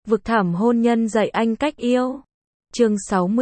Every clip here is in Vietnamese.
Vực thẳm hôn nhân dạy anh cách yêu. Chương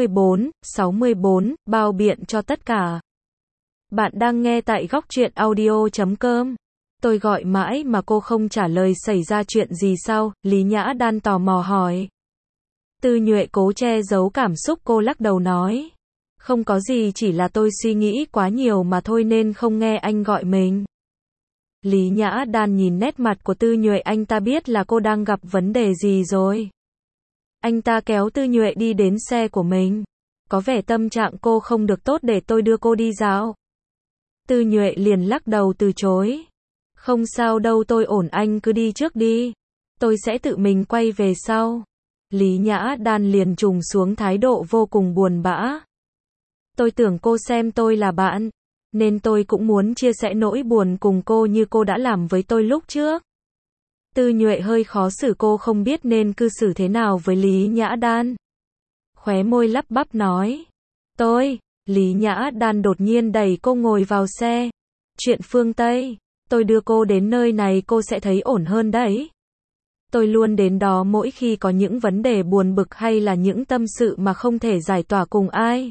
64, bao biện cho tất cả. Bạn đang nghe tại góc truyện audio.com. Tôi gọi mãi mà cô không trả lời, xảy ra chuyện gì sao? Lý Nhã Đan tò mò hỏi. Tư Nhuệ cố che giấu cảm xúc, cô lắc đầu nói. Không có gì, chỉ là tôi suy nghĩ quá nhiều mà thôi nên không nghe anh gọi mình. Lý Nhã Đan nhìn nét mặt của Tư Nhuệ, anh ta biết là cô đang gặp vấn đề gì rồi. Anh ta kéo Tư Nhuệ đi đến xe của mình. Có vẻ tâm trạng cô không được tốt, để tôi đưa cô đi dạo. Tư Nhuệ liền lắc đầu từ chối. Không sao đâu, tôi ổn, anh cứ đi trước đi. Tôi sẽ tự mình quay về sau. Lý Nhã Đan liền trùng xuống, thái độ vô cùng buồn bã. Tôi tưởng cô xem tôi là bạn, nên tôi cũng muốn chia sẻ nỗi buồn cùng cô như cô đã làm với tôi lúc trước. Tư Nhuệ hơi khó xử, cô không biết nên cư xử thế nào với Lý Nhã Đan. Khóe môi lắp bắp nói. Lý Nhã Đan đột nhiên đẩy cô ngồi vào xe. Chuyện phương Tây, tôi đưa cô đến nơi này cô sẽ thấy ổn hơn đấy. Tôi luôn đến đó mỗi khi có những vấn đề buồn bực hay là những tâm sự mà không thể giải tỏa cùng ai.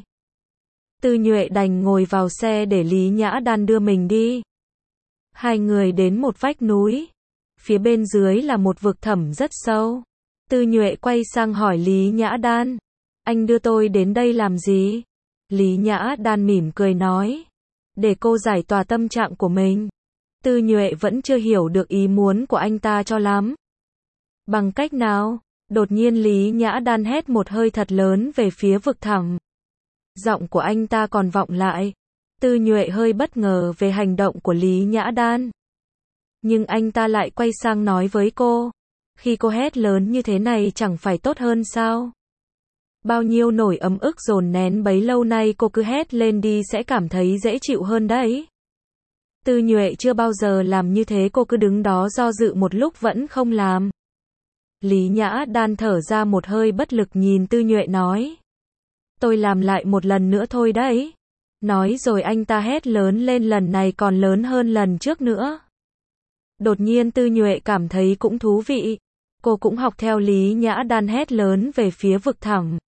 Tư Nhuệ đành ngồi vào xe để Lý Nhã Đan đưa mình đi. Hai người đến một vách núi. Phía bên dưới là một vực thẳm rất sâu. Tư Nhuệ quay sang hỏi Lý Nhã Đan. Anh đưa tôi đến đây làm gì? Lý Nhã Đan mỉm cười nói. Để cô giải tỏa tâm trạng của mình. Tư Nhuệ vẫn chưa hiểu được ý muốn của anh ta cho lắm. Bằng cách nào? Đột nhiên Lý Nhã Đan hét một hơi thật lớn về phía vực thẳm. Giọng của anh ta còn vọng lại. Tư Nhuệ hơi bất ngờ về hành động của Lý Nhã Đan. Nhưng anh ta lại quay sang nói với cô. Khi cô hét lớn như thế này chẳng phải tốt hơn sao? Bao nhiêu nỗi ấm ức dồn nén bấy lâu nay cô cứ hét lên đi sẽ cảm thấy dễ chịu hơn đấy. Tư Nhuệ chưa bao giờ làm như thế, cô cứ đứng đó do dự một lúc vẫn không làm. Lý Nhã Đan thở ra một hơi bất lực nhìn Tư Nhuệ nói. Tôi làm lại một lần nữa thôi đấy. Nói rồi anh ta hét lớn lên, lần này còn lớn hơn lần trước nữa. Đột nhiên Tư Nhuệ cảm thấy cũng thú vị. Cô cũng học theo Lý Nhã Đan hét lớn về phía vực thẳm.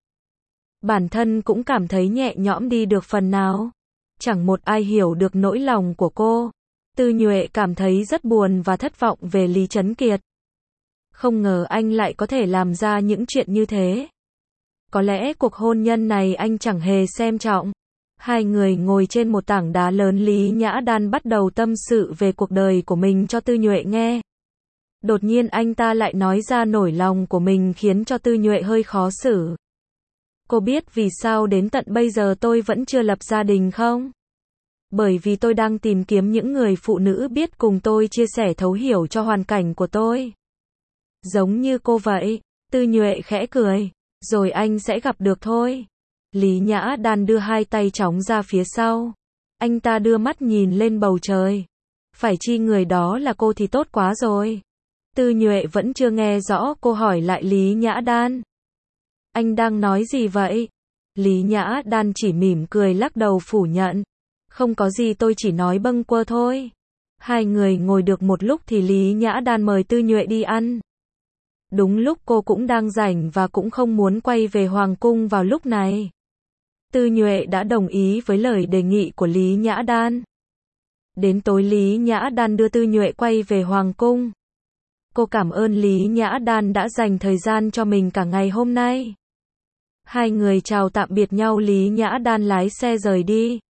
Bản thân cũng cảm thấy nhẹ nhõm đi được phần nào. Chẳng một ai hiểu được nỗi lòng của cô. Tư Nhuệ cảm thấy rất buồn và thất vọng về Lý Trấn Kiệt. Không ngờ anh lại có thể làm ra những chuyện như thế. Có lẽ cuộc hôn nhân này anh chẳng hề xem trọng. Hai người ngồi trên một tảng đá lớn, Lý Nhã Đan bắt đầu tâm sự về cuộc đời của mình cho Tư Nhuệ nghe. Đột nhiên anh ta lại nói ra nỗi lòng của mình khiến cho Tư Nhuệ hơi khó xử. Cô biết vì sao đến tận bây giờ tôi vẫn chưa lập gia đình không? Bởi vì tôi đang tìm kiếm những người phụ nữ biết cùng tôi chia sẻ, thấu hiểu cho hoàn cảnh của tôi. Giống như cô vậy. Tư Nhuệ khẽ cười. Rồi anh sẽ gặp được thôi. Lý Nhã Đan đưa hai tay chóng ra phía sau. Anh ta đưa mắt nhìn lên bầu trời. Phải chi người đó là cô thì tốt quá rồi. Tư Nhuệ vẫn chưa nghe rõ, cô hỏi lại Lý Nhã Đan. Anh đang nói gì vậy? Lý Nhã Đan chỉ mỉm cười lắc đầu phủ nhận. Không có gì, tôi chỉ nói bâng quơ thôi. Hai người ngồi được một lúc thì Lý Nhã Đan mời Tư Nhuệ đi ăn. Đúng lúc cô cũng đang rảnh và cũng không muốn quay về Hoàng cung vào lúc này. Tư Nhuệ đã đồng ý với lời đề nghị của Lý Nhã Đan. Đến tối Lý Nhã Đan đưa Tư Nhuệ quay về Hoàng cung. Cô cảm ơn Lý Nhã Đan đã dành thời gian cho mình cả ngày hôm nay. Hai người chào tạm biệt nhau, Lý Nhã Đan lái xe rời đi.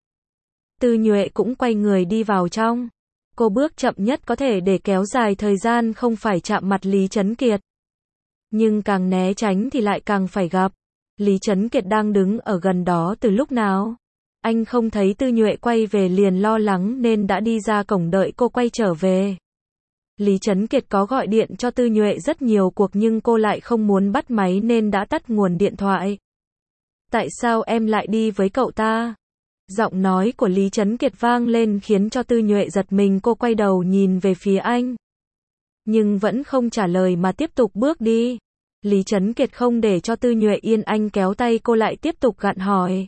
Tư Nhuệ cũng quay người đi vào trong. Cô bước chậm nhất có thể để kéo dài thời gian không phải chạm mặt Lý Trấn Kiệt. Nhưng càng né tránh thì lại càng phải gặp. Lý Trấn Kiệt đang đứng ở gần đó từ lúc nào? Anh không thấy Tư Nhuệ quay về liền lo lắng nên đã đi ra cổng đợi cô quay trở về. Lý Trấn Kiệt có gọi điện cho Tư Nhuệ rất nhiều cuộc nhưng cô lại không muốn bắt máy nên đã tắt nguồn điện thoại. Tại sao em lại đi với cậu ta? Giọng nói của Lý Trấn Kiệt vang lên khiến cho Tư Nhuệ giật mình, cô quay đầu nhìn về phía anh. Nhưng vẫn không trả lời mà tiếp tục bước đi. Lý Trấn Kiệt không để cho Tư Nhuệ yên, anh kéo tay cô lại tiếp tục gặng hỏi.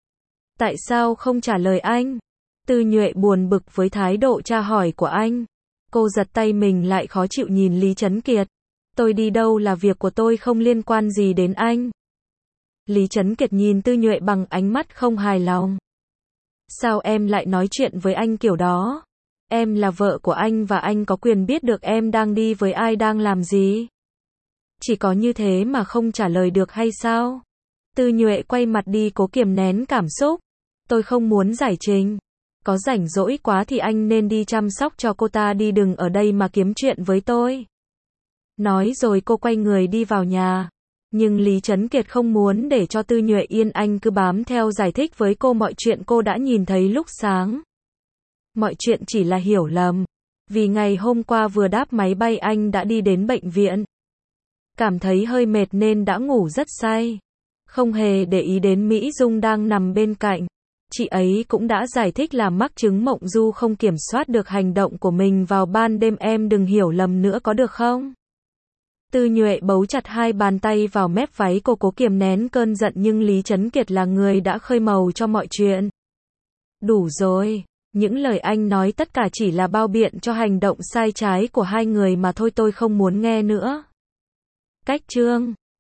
Tại sao không trả lời anh? Tư Nhuệ buồn bực với thái độ tra hỏi của anh. Cô giật tay mình lại, khó chịu nhìn Lý Trấn Kiệt. Tôi đi đâu là việc của tôi, không liên quan gì đến anh. Lý Trấn Kiệt nhìn Tư Nhuệ bằng ánh mắt không hài lòng. Sao em lại nói chuyện với anh kiểu đó? Em là vợ của anh và anh có quyền biết được em đang đi với ai, đang làm gì. Chỉ có như thế mà không trả lời được hay sao? Tư Nhuệ quay mặt đi, cố kiềm nén cảm xúc. Tôi không muốn giải trình. Có rảnh rỗi quá thì anh nên đi chăm sóc cho cô ta đi, đừng ở đây mà kiếm chuyện với tôi. Nói rồi cô quay người đi vào nhà. Nhưng Lý Trấn Kiệt không muốn để cho Tư Nhuệ yên, anh cứ bám theo giải thích với cô mọi chuyện cô đã nhìn thấy lúc sáng. Mọi chuyện chỉ là hiểu lầm. Vì ngày hôm qua vừa đáp máy bay anh đã đi đến bệnh viện. Cảm thấy hơi mệt nên đã ngủ rất say. Không hề để ý đến Mỹ Dung đang nằm bên cạnh. Chị ấy cũng đã giải thích là mắc chứng mộng du, không kiểm soát được hành động của mình vào ban đêm, em đừng hiểu lầm nữa có được không? Tư Nhuệ bấu chặt hai bàn tay vào mép váy cô, cố kiềm nén cơn giận, nhưng Lý Trấn Kiệt là người đã khơi mào cho mọi chuyện. Đủ rồi, những lời anh nói tất cả chỉ là bao biện cho hành động sai trái của hai người mà thôi, tôi không muốn nghe nữa. Cách chương